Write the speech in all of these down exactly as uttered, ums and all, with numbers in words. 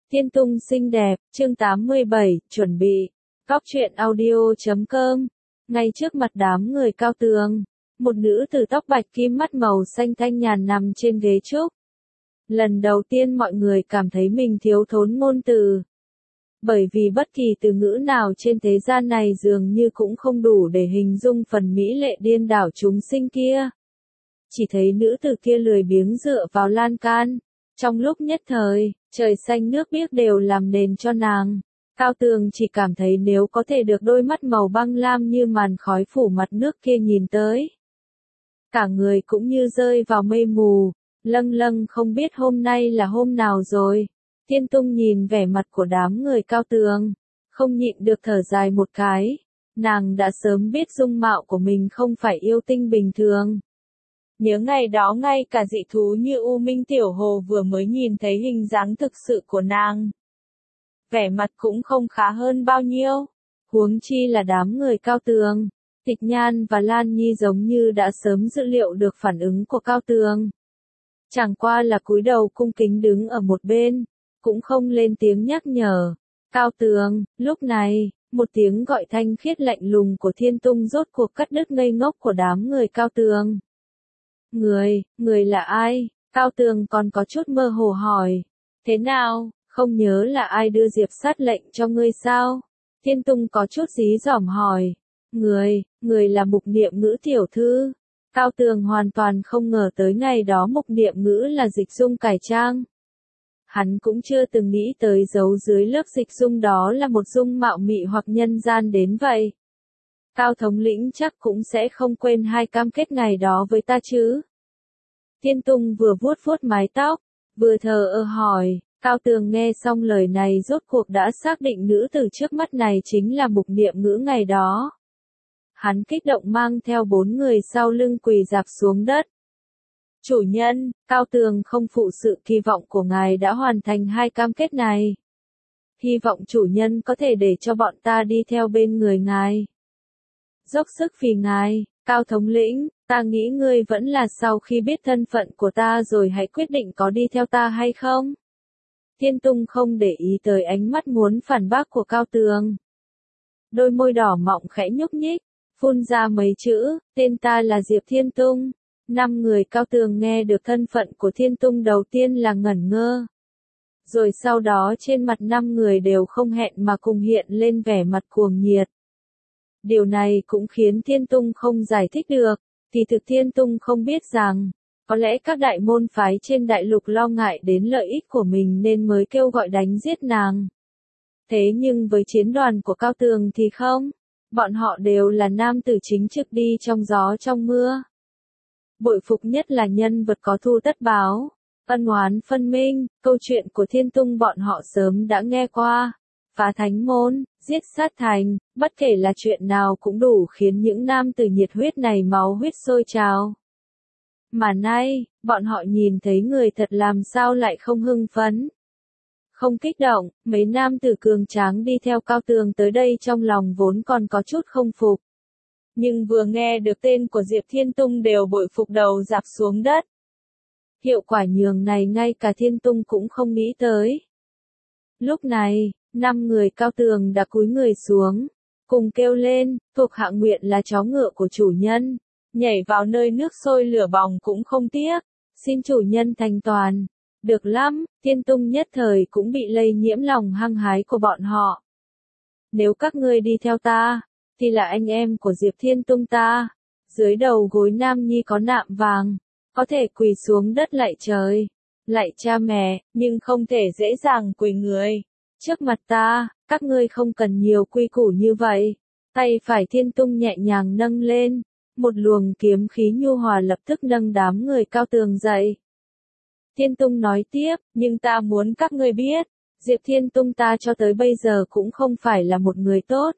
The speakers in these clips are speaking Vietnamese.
Thiên Tung xinh đẹp, chương tám mươi bảy, chuẩn bị. Góc truyện audio chấm com. Ngay trước mặt đám người cao tường, một nữ tử tóc bạch kim mắt màu xanh thanh nhàn nằm trên ghế trúc. Lần đầu tiên mọi người cảm thấy mình thiếu thốn ngôn từ. Bởi vì bất kỳ từ ngữ nào trên thế gian này dường như cũng không đủ để hình dung phần mỹ lệ điên đảo chúng sinh kia. Chỉ thấy nữ tử kia lười biếng dựa vào lan can. Trong lúc nhất thời, trời xanh nước biếc đều làm nền cho nàng. Cao Tường chỉ cảm thấy nếu có thể được đôi mắt màu băng lam như màn khói phủ mặt nước kia nhìn tới. Cả người cũng như rơi vào mây mù, lâng lâng không biết hôm nay là hôm nào rồi. Thiên Tung nhìn vẻ mặt của đám người Cao Tường, không nhịn được thở dài một cái. Nàng đã sớm biết dung mạo của mình không phải yêu tinh bình thường. Nhớ ngày đó ngay cả dị thú như U Minh Tiểu Hồ vừa mới nhìn thấy hình dáng thực sự của nàng. Vẻ mặt cũng không khá hơn bao nhiêu. Huống chi là đám người Cao Tường. Tịch Nhan và Lan Nhi giống như đã sớm dự liệu được phản ứng của Cao Tường. Chẳng qua là cúi đầu cung kính đứng ở một bên, cũng không lên tiếng nhắc nhở. Cao Tường, lúc này, một tiếng gọi thanh khiết lạnh lùng của Thiên Tung rốt cuộc cắt đứt ngây ngốc của đám người Cao Tường. Người, người là ai? Cao Tường còn có chút mơ hồ hỏi. Thế nào, không nhớ là ai đưa Diệp Sát lệnh cho ngươi sao? Thiên Tung có chút dí dỏm hỏi. Người, người là Mục Niệm Ngữ tiểu thư. Cao Tường hoàn toàn không ngờ tới ngày đó Mục Niệm Ngữ là dịch dung cải trang. Hắn cũng chưa từng nghĩ tới giấu dưới lớp dịch dung đó là một dung mạo mị hoặc nhân gian đến vậy. Cao thống lĩnh chắc cũng sẽ không quên hai cam kết ngày đó với ta chứ. Thiên Tung vừa vuốt vuốt mái tóc, vừa thờ ơ hỏi. Cao Tường nghe xong lời này rốt cuộc đã xác định nữ tử trước mắt này chính là Mục Niệm Ngữ ngày đó. Hắn kích động mang theo bốn người sau lưng quỳ rạp xuống đất. Chủ nhân, Cao Tường không phụ sự kỳ vọng của ngài đã hoàn thành hai cam kết này. Hy vọng chủ nhân có thể để cho bọn ta đi theo bên người ngài. Dốc sức vì ngài, Cao thống lĩnh, ta nghĩ ngươi vẫn là sau khi biết thân phận của ta rồi hãy quyết định có đi theo ta hay không. Thiên Tung không để ý tới ánh mắt muốn phản bác của Cao Tường. Đôi môi đỏ mọng khẽ nhúc nhích, phun ra mấy chữ, tên ta là Diệp Thiên Tung. Năm người Cao Tường nghe được thân phận của Thiên Tung đầu tiên là ngẩn ngơ. Rồi sau đó trên mặt năm người đều không hẹn mà cùng hiện lên vẻ mặt cuồng nhiệt. Điều này cũng khiến Thiên Tung không giải thích được, thì thực Thiên Tung không biết rằng, có lẽ các đại môn phái trên đại lục lo ngại đến lợi ích của mình nên mới kêu gọi đánh giết nàng. Thế nhưng với chiến đoàn của Cao Tường thì không, bọn họ đều là nam tử chính trực đi trong gió trong mưa. Bội phục nhất là nhân vật có thu tất báo, ân oán phân minh, câu chuyện của Thiên Tung bọn họ sớm đã nghe qua. Phá thánh môn, giết sát thành, bất kể là chuyện nào cũng đủ khiến những nam tử nhiệt huyết này máu huyết sôi trào. Mà nay, bọn họ nhìn thấy người thật làm sao lại không hưng phấn. Không kích động, mấy nam tử cường tráng đi theo Cao Tường tới đây trong lòng vốn còn có chút không phục. Nhưng vừa nghe được tên của Diệp Thiên Tung đều bội phục đầu rạp xuống đất. Hiệu quả nhường này ngay cả Thiên Tung cũng không nghĩ tới. Lúc này, năm người Cao Tường đã cúi người xuống, cùng kêu lên, thuộc hạ nguyện là chó ngựa của chủ nhân, nhảy vào nơi nước sôi lửa bỏng cũng không tiếc, xin chủ nhân thành toàn. Được lắm, Thiên Tung nhất thời cũng bị lây nhiễm lòng hăng hái của bọn họ. Nếu các ngươi đi theo ta, thì là anh em của Diệp Thiên Tung ta. Dưới đầu gối Nam Nhi có nạm vàng, có thể quỳ xuống đất lạy trời, lạy cha mẹ, nhưng không thể dễ dàng quỳ người. Trước mặt ta, các ngươi không cần nhiều quy củ như vậy. Tay phải Thiên Tung nhẹ nhàng nâng lên, một luồng kiếm khí nhu hòa lập tức nâng đám người Cao Tường dậy. Thiên Tung nói tiếp, nhưng ta muốn các ngươi biết, Diệp Thiên Tung ta cho tới bây giờ cũng không phải là một người tốt.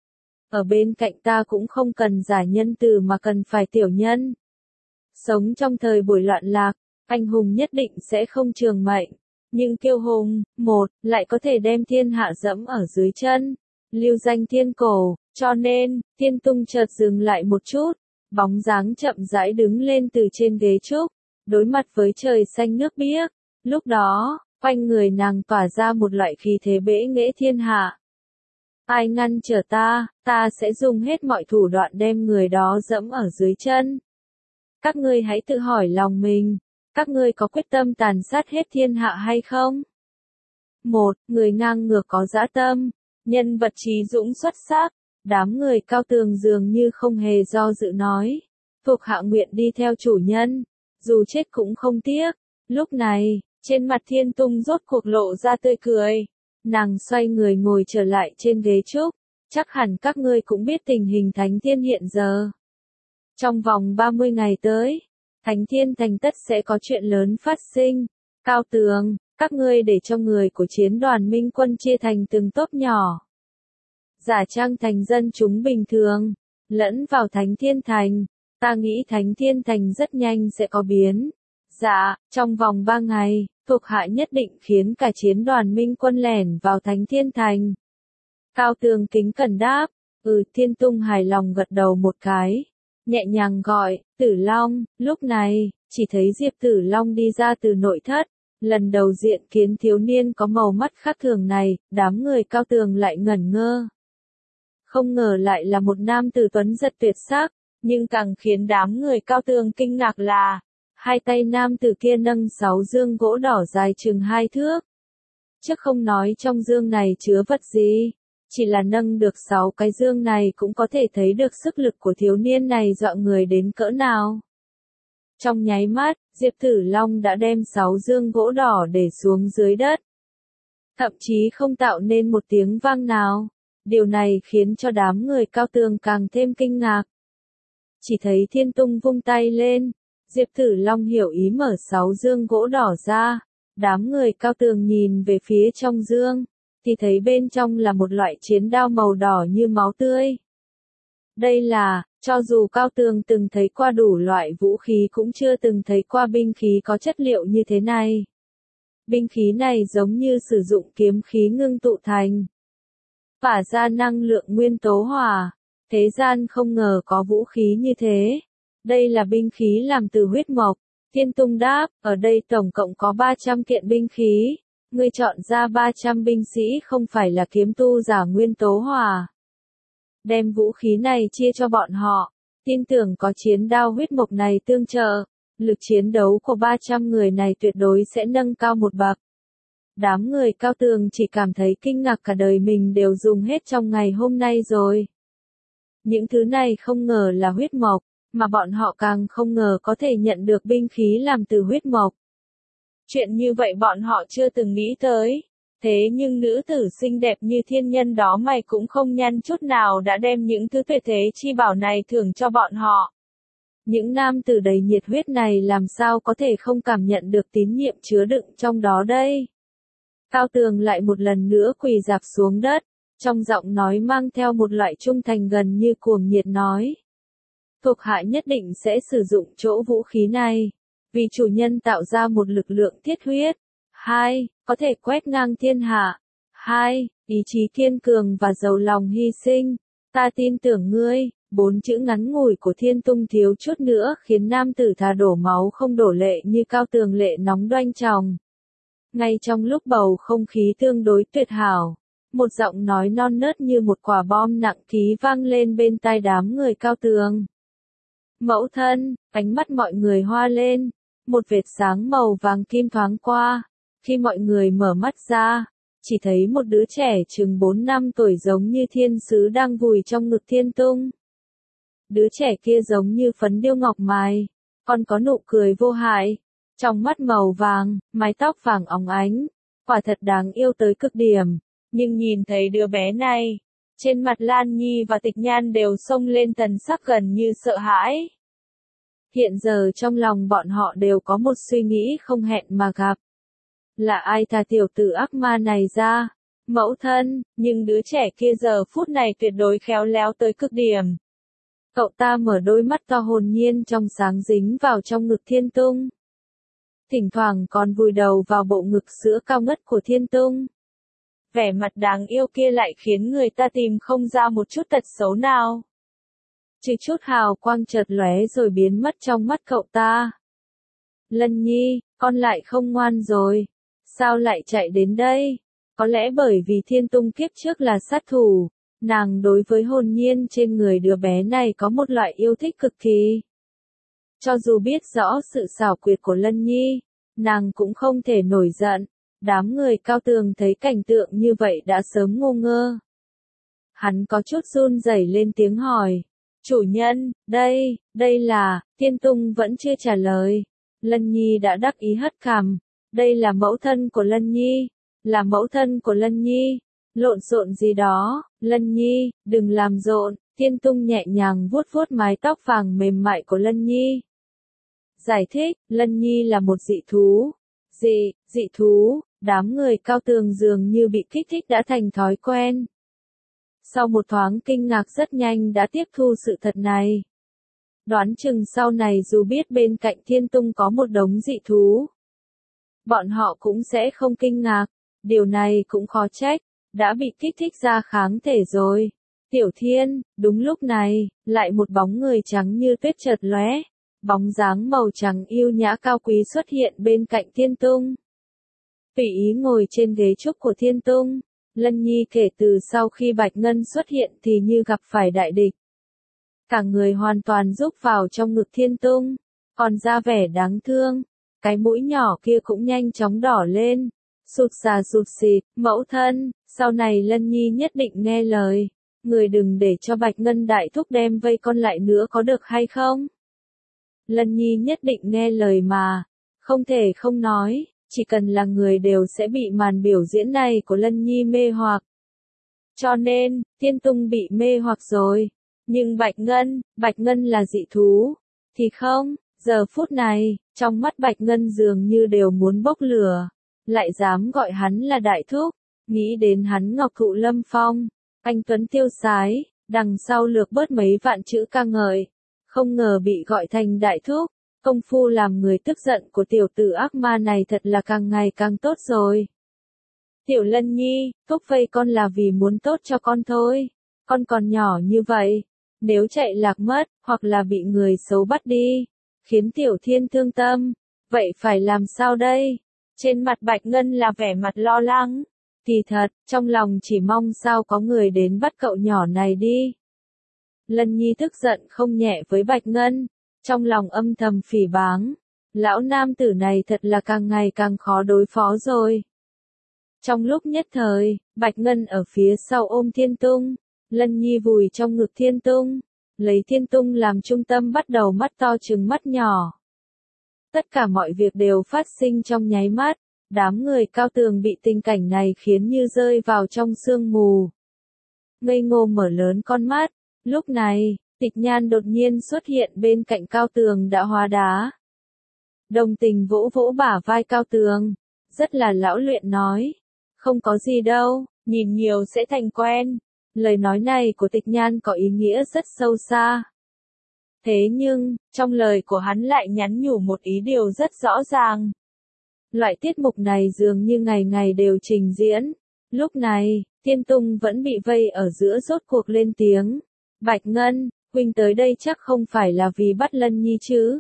Ở bên cạnh ta cũng không cần giả nhân từ mà cần phải tiểu nhân. Sống trong thời buổi loạn lạc, anh hùng nhất định sẽ không trường mệnh. Nhưng kiêu hùng, một, lại có thể đem thiên hạ dẫm ở dưới chân. Lưu danh thiên cổ, cho nên, Thiên Tung chợt dừng lại một chút. Bóng dáng chậm rãi đứng lên từ trên ghế trúc, đối mặt với trời xanh nước biếc. Lúc đó, Quanh người nàng tỏa ra một loại khí thế bẽ nghễ thiên hạ. Ai ngăn trở ta, ta sẽ dùng hết mọi thủ đoạn đem người đó dẫm ở dưới chân. Các ngươi hãy tự hỏi lòng mình, các ngươi có quyết tâm tàn sát hết thiên hạ hay không? Một, người ngang ngược có dã tâm, nhân vật trí dũng xuất sắc, đám người cao tường dường như không hề do dự nói. Thuộc hạ nguyện đi theo chủ nhân, dù chết cũng không tiếc. Lúc này, trên mặt Thiên Tung rốt cuộc lộ ra tươi cười. Nàng xoay người ngồi trở lại trên ghế trúc. Chắc hẳn các ngươi cũng biết tình hình Thánh Thiên hiện giờ. Trong vòng ba mươi ngày tới, Thánh Thiên thành tất sẽ có chuyện lớn phát sinh. Cao tường, các ngươi để cho người của chiến đoàn Minh Quân chia thành từng tốp nhỏ. Giả trang thành dân chúng bình thường, lẫn vào Thánh Thiên thành. Ta nghĩ Thánh Thiên thành rất nhanh sẽ có biến. Dạ, trong vòng ba ngày, thuộc hạ nhất định khiến cả chiến đoàn Minh Quân lẻn vào Thánh Thiên thành. Cao tường kính cẩn đáp, ừ. Thiên Tung hài lòng gật đầu một cái, nhẹ nhàng gọi, Tử Long. Lúc này, chỉ thấy Diệp Tử Long đi ra từ nội thất, lần đầu diện kiến thiếu niên có màu mắt khác thường này, đám người cao tường lại ngẩn ngơ. Không ngờ lại là một nam tử tuấn giật tuyệt sắc, nhưng càng khiến đám người cao tường kinh ngạc là, hai tay nam tử kia nâng sáu dương gỗ đỏ dài chừng hai thước. Chứ không nói trong dương này chứa vật gì, chỉ là nâng được sáu cái dương này cũng có thể thấy được sức lực của thiếu niên này dọa người đến cỡ nào. Trong nháy mắt, Diệp Tử Long đã đem sáu dương gỗ đỏ để xuống dưới đất. Thậm chí không tạo nên một tiếng vang nào. Điều này khiến cho đám người cao tường càng thêm kinh ngạc. Chỉ thấy Thiên Tung vung tay lên, Diệp Tử Long hiểu ý mở sáu dương gỗ đỏ ra. Đám người cao tường nhìn về phía trong dương, thì thấy bên trong là một loại chiến đao màu đỏ như máu tươi. Đây là, cho dù cao tường từng thấy qua đủ loại vũ khí cũng chưa từng thấy qua binh khí có chất liệu như thế này. Binh khí này giống như sử dụng kiếm khí ngưng tụ thành. Phả ra năng lượng nguyên tố hỏa. Thế gian không ngờ có vũ khí như thế. Đây là binh khí làm từ huyết mộc. Thiên Tung đáp, ở đây tổng cộng có ba trăm kiện binh khí. Ngươi chọn ra ba trăm binh sĩ không phải là kiếm tu giả nguyên tố hỏa. Đem vũ khí này chia cho bọn họ. Tin tưởng có chiến đao huyết mộc này tương trợ. Lực chiến đấu của ba trăm người này tuyệt đối sẽ nâng cao một bậc. Đám người cao tường chỉ cảm thấy kinh ngạc cả đời mình đều dùng hết trong ngày hôm nay rồi. Những thứ này không ngờ là huyết mộc, mà bọn họ càng không ngờ có thể nhận được binh khí làm từ huyết mộc. Chuyện như vậy bọn họ chưa từng nghĩ tới. Thế nhưng nữ tử xinh đẹp như thiên nhân đó mày cũng không nhăn chút nào đã đem những thứ tuyệt thế chi bảo này thưởng cho bọn họ. Những nam tử đầy nhiệt huyết này làm sao có thể không cảm nhận được tín nhiệm chứa đựng trong đó đây. Cao tường lại một lần nữa quỳ rạp xuống đất, trong giọng nói mang theo một loại trung thành gần như cuồng nhiệt nói. Thuộc hạ nhất định sẽ sử dụng chỗ vũ khí này, vì chủ nhân tạo ra một lực lượng thiết huyết. Hai, có thể quét ngang thiên hạ. Hai, ý chí kiên cường và giàu lòng hy sinh. Ta tin tưởng ngươi. Bốn chữ ngắn ngủi của Thiên Tung thiếu chút nữa khiến nam tử thà đổ máu không đổ lệ như cao tường lệ nóng đoanh tròng. Ngay trong lúc bầu không khí tương đối tuyệt hảo, một giọng nói non nớt như một quả bom nặng ký vang lên bên tai đám người cao tường. Mẫu thân, ánh mắt mọi người hoa lên, một vệt sáng màu vàng kim thoáng qua. Khi mọi người mở mắt ra, chỉ thấy một đứa trẻ chừng bốn năm tuổi giống như thiên sứ đang vùi trong ngực Thiên Tung. Đứa trẻ kia giống như phấn điêu ngọc mài, còn có nụ cười vô hại, trong mắt màu vàng, mái tóc vàng óng ánh, quả thật đáng yêu tới cực điểm. Nhưng nhìn thấy đứa bé này, trên mặt Lan Nhi và Tịch Nhan đều xông lên thần sắc gần như sợ hãi. Hiện giờ trong lòng bọn họ đều có một suy nghĩ không hẹn mà gặp. Là ai thả tiểu tử ác ma này ra? Mẫu thân, nhưng đứa trẻ kia giờ phút này tuyệt đối khéo léo tới cực điểm. Cậu ta mở đôi mắt to hồn nhiên trong sáng dính vào trong ngực Thiên Tung. Thỉnh thoảng còn vùi đầu vào bộ ngực sữa cao ngất của Thiên Tung. Vẻ mặt đáng yêu kia lại khiến người ta tìm không ra một chút tật xấu nào. Chỉ chút hào quang chợt lóe rồi biến mất trong mắt cậu ta. Lân Nhi, con lại không ngoan rồi. Sao lại chạy đến đây? Có lẽ bởi vì Thiên Tung kiếp trước là sát thủ, nàng đối với hồn nhiên trên người đứa bé này có một loại yêu thích cực kỳ. Cho dù biết rõ sự xảo quyệt của Lân Nhi, nàng cũng không thể nổi giận. Đám người Cao Tường thấy cảnh tượng như vậy đã sớm ngu ngơ. Hắn có chút run rẩy lên tiếng hỏi. Chủ nhân, đây, đây là, Thiên Tung vẫn chưa trả lời. Lân Nhi đã đắc ý hất cằm. Đây là mẫu thân của Lân Nhi. Là mẫu thân của Lân Nhi. Lộn xộn gì đó, Lân Nhi, đừng làm rộn. Thiên Tung nhẹ nhàng vuốt vuốt mái tóc vàng mềm mại của Lân Nhi. Giải thích, Lân Nhi là một dị thú. Dị, dị thú, đám người Cao Tường dường như bị kích thích đã thành thói quen. Sau một thoáng kinh ngạc rất nhanh đã tiếp thu sự thật này. Đoán chừng sau này dù biết bên cạnh Thiên Tung có một đống dị thú, bọn họ cũng sẽ không kinh ngạc, điều này cũng khó trách, đã bị kích thích ra kháng thể rồi. Tiểu Thiên, đúng lúc này, lại một bóng người trắng như tuyết chợt lóe, bóng dáng màu trắng yêu nhã cao quý xuất hiện bên cạnh Thiên Tung. Tùy ý ngồi trên ghế trúc của Thiên Tung, Lân Nhi kể từ sau khi Bạch Ngân xuất hiện thì như gặp phải đại địch. Cả người hoàn toàn rúc vào trong ngực Thiên Tung, còn ra vẻ đáng thương, cái mũi nhỏ kia cũng nhanh chóng đỏ lên, sụt sà sụt xịt, mẫu thân, sau này Lân Nhi nhất định nghe lời, người đừng để cho Bạch Ngân đại thúc đem vây con lại nữa có được hay không? Lân Nhi nhất định nghe lời mà, không thể không nói, chỉ cần là người đều sẽ bị màn biểu diễn này của Lân Nhi mê hoặc. Cho nên, Thiên Tung bị mê hoặc rồi, nhưng Bạch Ngân, Bạch Ngân là dị thú, thì không, giờ phút này, trong mắt Bạch Ngân dường như đều muốn bốc lửa, lại dám gọi hắn là đại thúc, nghĩ đến hắn ngọc thụ lâm phong, anh tuấn tiêu sái, đằng sau lược bớt mấy vạn chữ ca ngợi. Không ngờ bị gọi thành đại thúc, công phu làm người tức giận của tiểu tử ác ma này thật là càng ngày càng tốt rồi. Tiểu Lân Nhi, thúc vây con là vì muốn tốt cho con thôi, con còn nhỏ như vậy, nếu chạy lạc mất, hoặc là bị người xấu bắt đi, khiến Tiểu Thiên thương tâm, vậy phải làm sao đây? Trên mặt Bạch Ngân là vẻ mặt lo lắng, kỳ thật, trong lòng chỉ mong sao có người đến bắt cậu nhỏ này đi. Lân Nhi tức giận không nhẹ với Bạch Ngân, trong lòng âm thầm phỉ báng. Lão nam tử này thật là càng ngày càng khó đối phó rồi. Trong lúc nhất thời, Bạch Ngân ở phía sau ôm Thiên Tung, Lân Nhi vùi trong ngực Thiên Tung, lấy Thiên Tung làm trung tâm bắt đầu mắt to trừng mắt nhỏ. Tất cả mọi việc đều phát sinh trong nháy mắt, đám người Cao Tường bị tình cảnh này khiến như rơi vào trong sương mù. Ngây ngô mở lớn con mắt. Lúc này, Tịch Nhan đột nhiên xuất hiện bên cạnh Cao Tường đã hóa đá. Đồng tình vỗ vỗ bả vai Cao Tường, rất là lão luyện nói. Không có gì đâu, nhìn nhiều sẽ thành quen. Lời nói này của Tịch Nhan có ý nghĩa rất sâu xa. Thế nhưng, trong lời của hắn lại nhắn nhủ một ý điều rất rõ ràng. Loại tiết mục này dường như ngày ngày đều trình diễn. Lúc này, Thiên Tung vẫn bị vây ở giữa rốt cuộc lên tiếng. Bạch Ngân, huynh tới đây chắc không phải là vì bắt Lân Nhi chứ?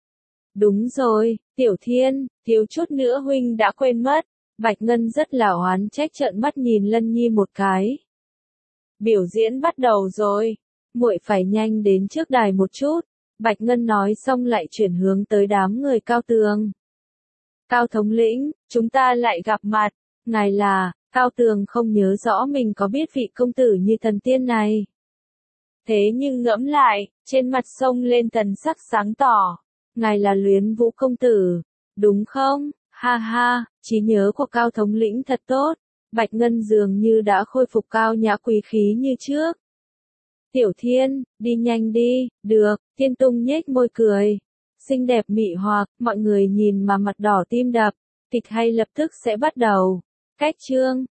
Đúng rồi, Tiểu Thiên, thiếu chút nữa huynh đã quên mất. Bạch Ngân rất là oán trách trợn mắt nhìn Lân Nhi một cái. Biểu diễn bắt đầu rồi, muội phải nhanh đến trước đài một chút. Bạch Ngân nói xong lại chuyển hướng tới đám người Cao Tường. Cao thống lĩnh, chúng ta lại gặp mặt, ngài là, Cao Tường không nhớ rõ mình có biết vị công tử như thần tiên này. Thế nhưng ngẫm lại, trên mặt sông lên thần sắc sáng tỏ. Ngài là Luyến Vũ công tử, đúng không? Ha ha, trí nhớ của Cao thống lĩnh thật tốt. Bạch Ngân dường như đã khôi phục cao nhã quý khí như trước. Tiểu Thiên, đi nhanh đi, được, Thiên Tung nhếch môi cười. Xinh đẹp mị hoặc, mọi người nhìn mà mặt đỏ tim đập. Kịch hay lập tức sẽ bắt đầu. Cách chương